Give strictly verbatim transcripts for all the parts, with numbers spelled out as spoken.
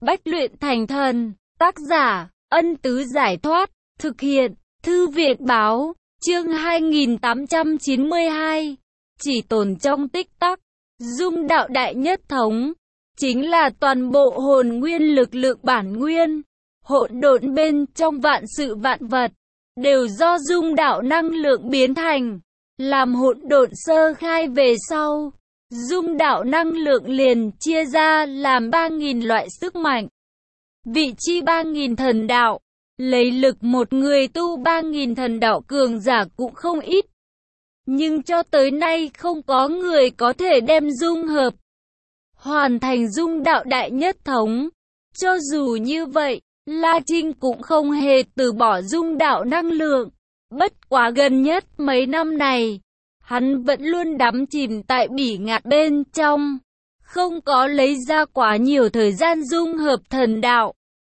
Bách luyện thành thần. Tác giả, Ân Tứ Giải Thoát. Thực hiện, Thư viện Báo. Chương hai nghìn tám trăm chín mươi hai. Chỉ tồn trong tích tắc. Dung đạo đại nhất thống. Chính là toàn bộ hồn nguyên lực lượng bản nguyên. Hỗn độn bên trong vạn sự vạn vật. Đều do dung đạo năng lượng biến thành. Làm hỗn độn sơ khai về sau. Dung đạo năng lượng liền chia ra làm ba nghìn loại sức mạnh. Vị chi ba nghìn thần đạo. Lấy lực một người tu ba nghìn thần đạo cường giả cũng không ít. Nhưng cho tới nay không có người có thể đem dung hợp. Hoàn thành dung đạo đại nhất thống. Cho dù như vậy, La Trinh cũng không hề từ bỏ dung đạo năng lượng. Bất quá gần nhất mấy năm này, hắn vẫn luôn đắm chìm tại bỉ ngạn bên trong. Không có lấy ra quá nhiều thời gian dung hợp thần đạo.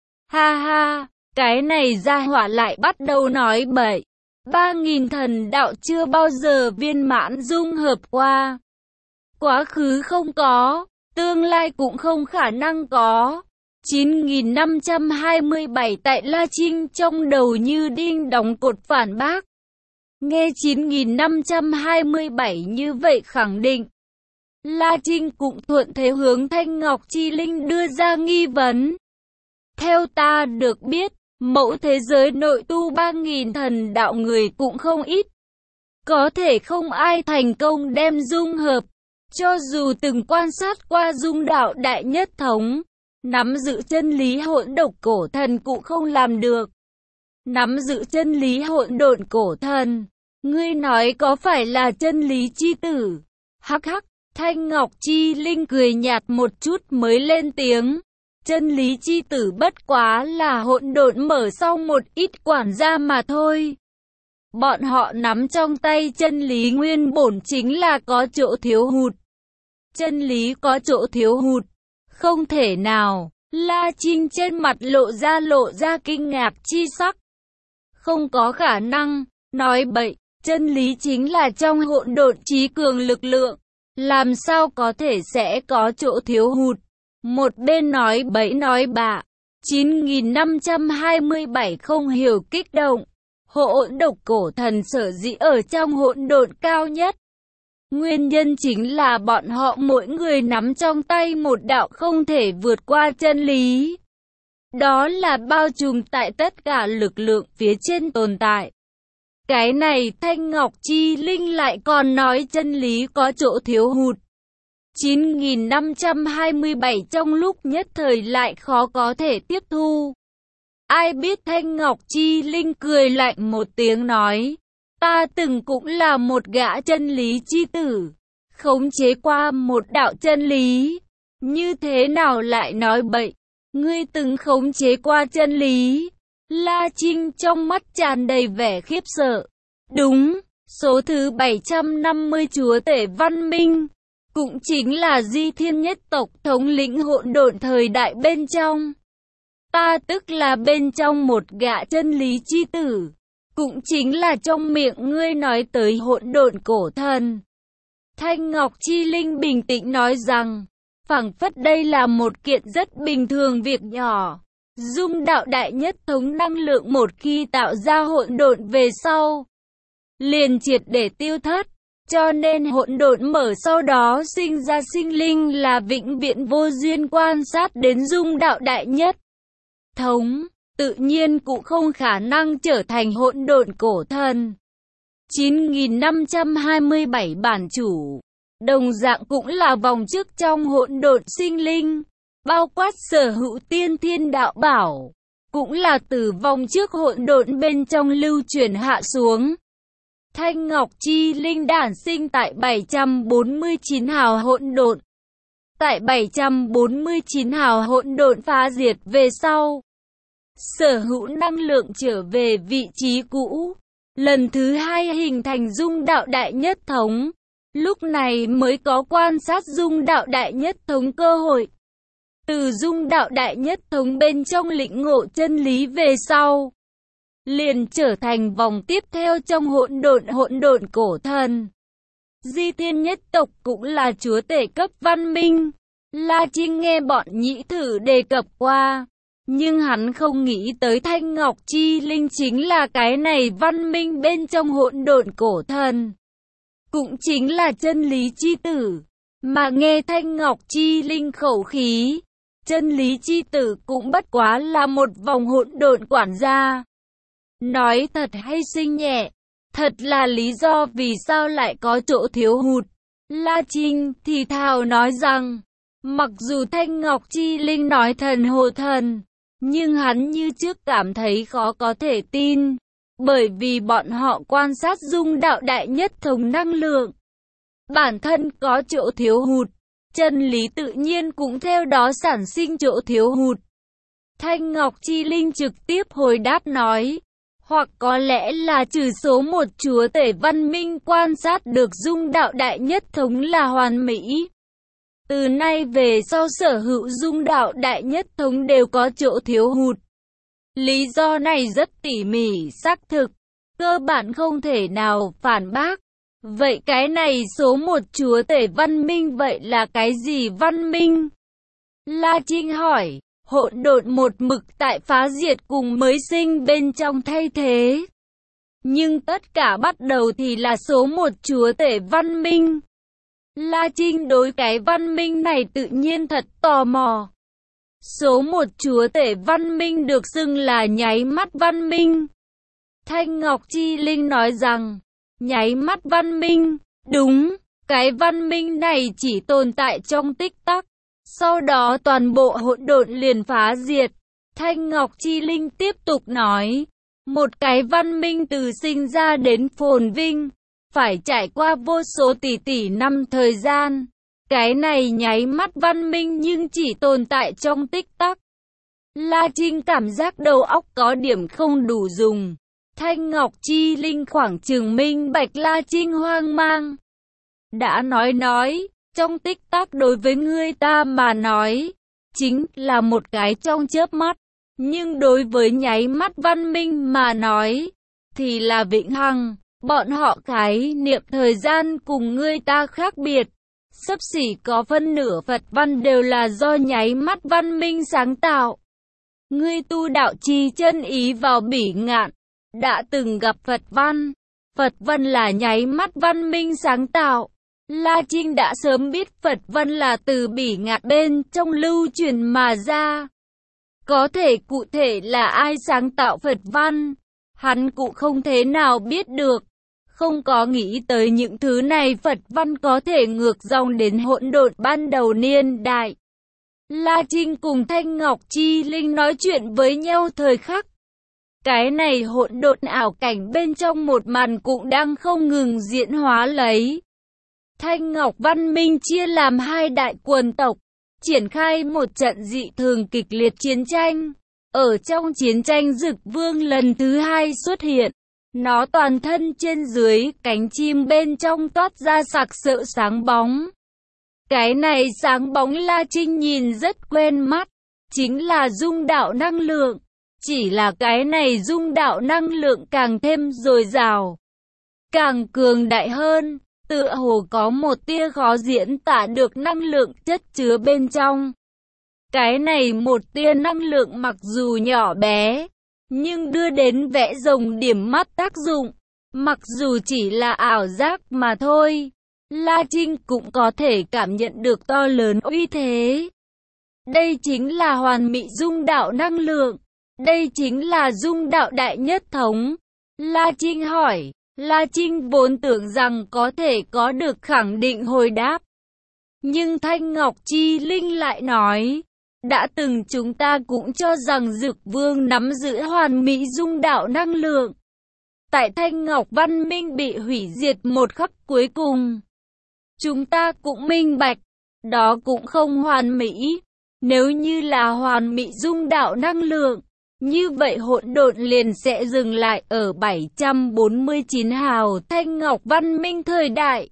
Ha ha, cái này gia hỏa lại bắt đầu nói bậy. Ba nghìn thần đạo chưa bao giờ viên mãn dung hợp qua. Quá khứ không có, tương lai cũng không khả năng có. chín nghìn năm trăm hai mươi bảy tại La Trinh trong đầu như đinh đóng cột phản bác. Nghe chín nghìn năm trăm hai mươi bảy như vậy khẳng định. La Trinh cũng thuận thế hướng Thanh Ngọc Chi Linh đưa ra nghi vấn. Theo ta được biết, mẫu thế giới nội tu ba nghìn thần đạo người cũng không ít. Có thể không ai thành công đem dung hợp. Cho dù từng quan sát qua dung đạo đại nhất thống, nắm giữ chân lý hỗn độn cổ thần cũng không làm được. Nắm giữ chân lý hỗn độn cổ thần, ngươi nói có phải là chân lý chi tử? Hắc hắc, Thanh Ngọc Chi Linh cười nhạt một chút mới lên tiếng. Chân lý chi tử bất quá là hỗn độn mở sau một ít quản gia mà thôi. Bọn họ nắm trong tay chân lý nguyên bổn chính là có chỗ thiếu hụt. Chân lý có chỗ thiếu hụt. Không thể nào. La Trinh trên mặt lộ ra lộ ra kinh ngạc chi sắc. Không có khả năng. Nói bậy. Chân lý chính là trong hỗn độn trí cường lực lượng. Làm sao có thể sẽ có chỗ thiếu hụt. Một bên nói bậy nói bạ. chín nghìn năm trăm hai mươi bảy không hiểu kích động. Hỗn độn cổ thần sở dĩ ở trong hỗn độn cao nhất. Nguyên nhân chính là bọn họ mỗi người nắm trong tay một đạo không thể vượt qua chân lý. Đó là bao trùm tại tất cả lực lượng phía trên tồn tại. Cái này Thanh Ngọc Chi Linh lại còn nói chân lý có chỗ thiếu hụt. chín nghìn năm trăm hai mươi bảy trong lúc nhất thời lại khó có thể tiếp thu. Ai biết Thanh Ngọc Chi Linh cười lạnh một tiếng nói. Ta từng cũng là một gã chân lý chi tử. Khống chế qua một đạo chân lý. Như thế nào lại nói bậy? Ngươi từng khống chế qua chân lý. La Trinh trong mắt tràn đầy vẻ khiếp sợ. Đúng, số thứ bảy trăm năm mươi chúa tể văn minh. Cũng chính là Di Thiên nhất tộc thống lĩnh hỗn độn thời đại bên trong. Ta tức là bên trong một gã chân lý chi tử. Cũng chính là trong miệng ngươi nói tới hỗn độn cổ thần. Thanh Ngọc Chi Linh bình tĩnh nói rằng, phảng phất đây là một kiện rất bình thường việc nhỏ. Dung đạo đại nhất thống năng lượng một khi tạo ra hỗn độn về sau, liền triệt để tiêu thất. Cho nên hỗn độn mở sau đó sinh ra sinh linh là vĩnh viễn vô duyên quan sát đến dung đạo đại nhất thống. Tự nhiên cũng không khả năng trở thành hỗn độn cổ thần. chín nghìn năm trăm hai mươi bảy bản chủ, đồng dạng cũng là vòng trước trong hỗn độn sinh linh, bao quát sở hữu tiên thiên đạo bảo, cũng là từ vòng trước hỗn độn bên trong lưu truyền hạ xuống. Thanh Ngọc Chi Linh đản sinh tại bảy trăm bốn mươi chín hào hỗn độn. Tại bảy trăm bốn mươi chín hào hỗn độn phá diệt về sau, sở hữu năng lượng trở về vị trí cũ. Lần thứ hai hình thành dung đạo đại nhất thống. Lúc này mới có quan sát dung đạo đại nhất thống cơ hội. Từ dung đạo đại nhất thống bên trong lĩnh ngộ chân lý về sau, liền trở thành vòng tiếp theo trong hỗn độn hỗn độn cổ thần. Di Thiên nhất tộc cũng là chúa tể cấp văn minh. La Trinh nghe bọn nhĩ thử đề cập qua, nhưng hắn không nghĩ tới Thanh Ngọc Chi Linh chính là cái này văn minh bên trong hỗn độn cổ thần. Cũng chính là chân lý chi tử. Mà nghe Thanh Ngọc Chi Linh khẩu khí, chân lý chi tử cũng bất quá là một vòng hỗn độn quản gia. Nói thật hay xinh nhẹ, thật là lý do vì sao lại có chỗ thiếu hụt. La Trinh thì thào nói rằng, mặc dù Thanh Ngọc Chi Linh nói thần hồ thần, nhưng hắn như trước cảm thấy khó có thể tin, bởi vì bọn họ quan sát dung đạo đại nhất thống năng lượng. Bản thân có chỗ thiếu hụt, chân lý tự nhiên cũng theo đó sản sinh chỗ thiếu hụt. Thanh Ngọc Chi Linh trực tiếp hồi đáp nói, hoặc có lẽ là trừ số một chúa tể văn minh quan sát được dung đạo đại nhất thống là hoàn mỹ. Từ nay về sau sở hữu dung đạo đại nhất thống đều có chỗ thiếu hụt. Lý do này rất tỉ mỉ xác thực, cơ bản không thể nào phản bác. Vậy cái này số một chúa tể văn minh vậy là cái gì văn minh? La Trinh hỏi, hỗn độn một mực tại phá diệt cùng mới sinh bên trong thay thế. Nhưng tất cả bắt đầu thì là số một chúa tể văn minh. La Trinh đối cái văn minh này tự nhiên thật tò mò. Số một chúa tể văn minh được xưng là nháy mắt văn minh. Thanh Ngọc Chi Linh nói rằng, nháy mắt văn minh, đúng, cái văn minh này chỉ tồn tại trong tích tắc, sau đó toàn bộ hỗn độn liền phá diệt. Thanh Ngọc Chi Linh tiếp tục nói, một cái văn minh từ sinh ra đến phồn vinh, phải trải qua vô số tỷ tỷ năm thời gian. Cái này nháy mắt văn minh nhưng chỉ tồn tại trong tích tắc. La Trinh cảm giác đầu óc có điểm không đủ dùng. Thanh Ngọc Chi Linh khoảng chừng minh bạch La Trinh hoang mang. Đã nói nói, trong tích tắc đối với ngươi ta mà nói, chính là một cái trong chớp mắt. Nhưng đối với nháy mắt văn minh mà nói, thì là vĩnh hằng. Bọn họ khái niệm thời gian cùng ngươi ta khác biệt. Xấp xỉ có phân nửa Phật văn đều là do nháy mắt văn minh sáng tạo. Ngươi tu đạo trì chân ý vào bỉ ngạn, đã từng gặp Phật văn. Phật văn là nháy mắt văn minh sáng tạo. La Trinh đã sớm biết Phật văn là từ bỉ ngạn bên trong lưu truyền mà ra. Có thể cụ thể là ai sáng tạo Phật văn, hắn cũng không thế nào biết được. Không có nghĩ tới những thứ này Phật văn có thể ngược dòng đến hỗn độn ban đầu niên đại. La Trinh cùng Thanh Ngọc Chi Linh nói chuyện với nhau thời khắc. Cái này hỗn độn ảo cảnh bên trong một màn cũng đang không ngừng diễn hóa lấy. Thanh Ngọc văn minh chia làm hai đại quần tộc, triển khai một trận dị thường kịch liệt chiến tranh. Ở trong chiến tranh Dực Vương lần thứ hai xuất hiện. Nó toàn thân trên dưới, cánh chim bên trong toát ra sặc sỡ sáng bóng. Cái này sáng bóng La Trinh nhìn rất quen mắt, chính là dung đạo năng lượng. Chỉ là cái này dung đạo năng lượng càng thêm dồi dào, càng cường đại hơn, tựa hồ có một tia khó diễn tả được năng lượng chất chứa bên trong. Cái này một tia năng lượng mặc dù nhỏ bé, nhưng đưa đến vẽ rồng điểm mắt tác dụng. Mặc dù chỉ là ảo giác mà thôi, La Trinh cũng có thể cảm nhận được to lớn uy thế. Đây chính là hoàn mỹ dung đạo năng lượng. Đây chính là dung đạo đại nhất thống. La Trinh hỏi. La Trinh vốn tưởng rằng có thể có được khẳng định hồi đáp. Nhưng Thanh Ngọc Chi Linh lại nói. Đã từng chúng ta cũng cho rằng Dực Vương nắm giữ hoàn mỹ dung đạo năng lượng. Tại Thanh Ngọc văn minh bị hủy diệt một khắc cuối cùng, chúng ta cũng minh bạch, đó cũng không hoàn mỹ. Nếu như là hoàn mỹ dung đạo năng lượng, như vậy hỗn độn liền sẽ dừng lại ở bảy trăm bốn mươi chín hào Thanh Ngọc văn minh thời đại.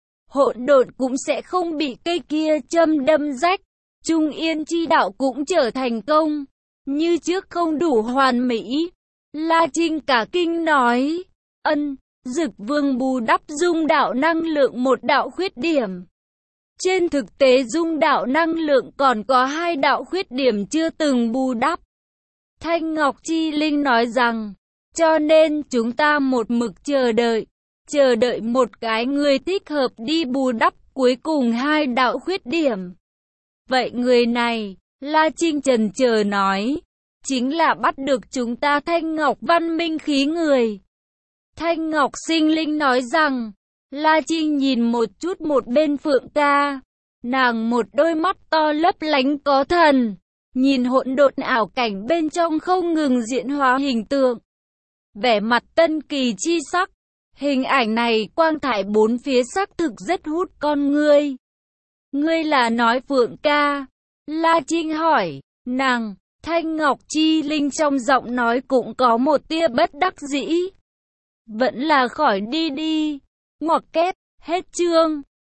Hỗn độn cũng sẽ không bị cây kia châm đâm rách. Trung Yên chi đạo cũng trở thành công, như trước không đủ hoàn mỹ. La Trinh cả kinh nói, ân, Dực Vương bù đắp dung đạo năng lượng một đạo khuyết điểm. Trên thực tế dung đạo năng lượng còn có hai đạo khuyết điểm chưa từng bù đắp. Thanh Ngọc Chi Linh nói rằng, cho nên chúng ta một mực chờ đợi, chờ đợi một cái người thích hợp đi bù đắp cuối cùng hai đạo khuyết điểm. Vậy người này, La Trinh chần chờ nói, chính là bắt được chúng ta Thanh Ngọc văn minh khí người. Thanh Ngọc Sinh Linh nói rằng, La Trinh nhìn một chút một bên Phượng Ca, nàng một đôi mắt to lấp lánh có thần, nhìn hỗn độn ảo cảnh bên trong không ngừng diễn hóa hình tượng. Vẻ mặt tân kỳ chi sắc, hình ảnh này quang thải bốn phía sắc thực rất hút con ngươi. Ngươi là nói Phượng Ca? La Trinh hỏi, nàng, Thanh Ngọc Chi Linh trong giọng nói cũng có một tia bất đắc dĩ. Vẫn là khỏi đi đi. Ngoặc kép, hết chương.